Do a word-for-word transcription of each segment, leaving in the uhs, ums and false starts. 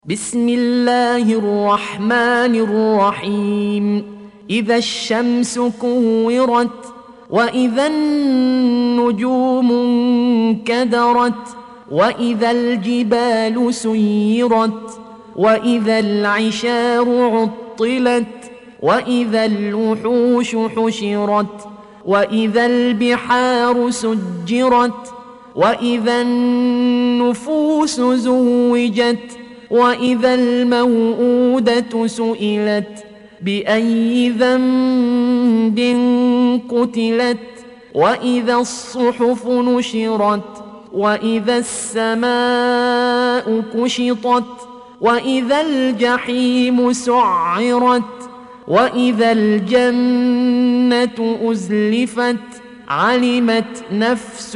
بسم الله الرحمن الرحيم. إذا الشمس كورت وإذا النجوم انكدرت وإذا الجبال سيرت وإذا العشار عطلت وإذا الوحوش حشرت وإذا البحار سجرت وإذا النفوس زوجت وإذا الموءودة سئلت بأي ذنب قتلت وإذا الصحف نشرت وإذا السماء كشطت وإذا الجحيم سعرت وإذا الجنة أزلفت علمت نفس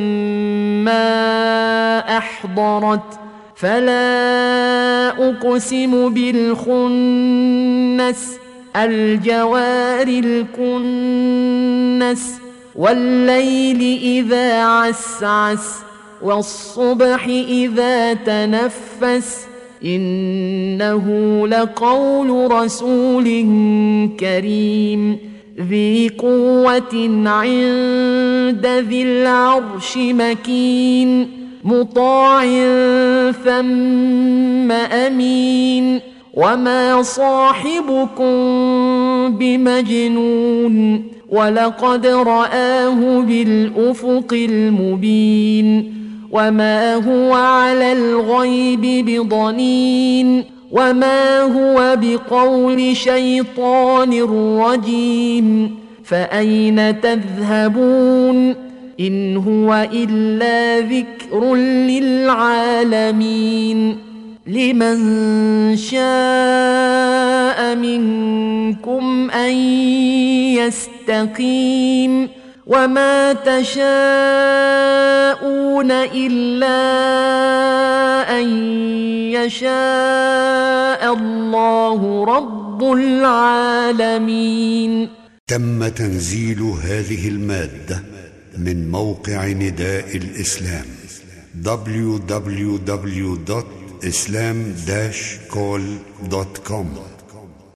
ما أحضرت فلا أقسم بالخنس الجوار الكنس والليل إذا عسعس والصبح إذا تنفس إنه لقول رسول كريم ذي قوة عند ذي العرش مكين مطاع ثم أمين وما صاحبكم بمجنون ولقد رآه بالأفق المبين وما هو على الغيب بضنين وما هو بقول شيطان رجيم فأين تذهبون إن هو إلا ذكر للعالمين لمن شاء منكم أن يستقيم وما تشاءون إلا أن يشاء الله رب العالمين. تم تنزيل هذه المادة من موقع نداء الإسلام دبليو دبليو دبليو دوت إسلام داش كول دوت كوم.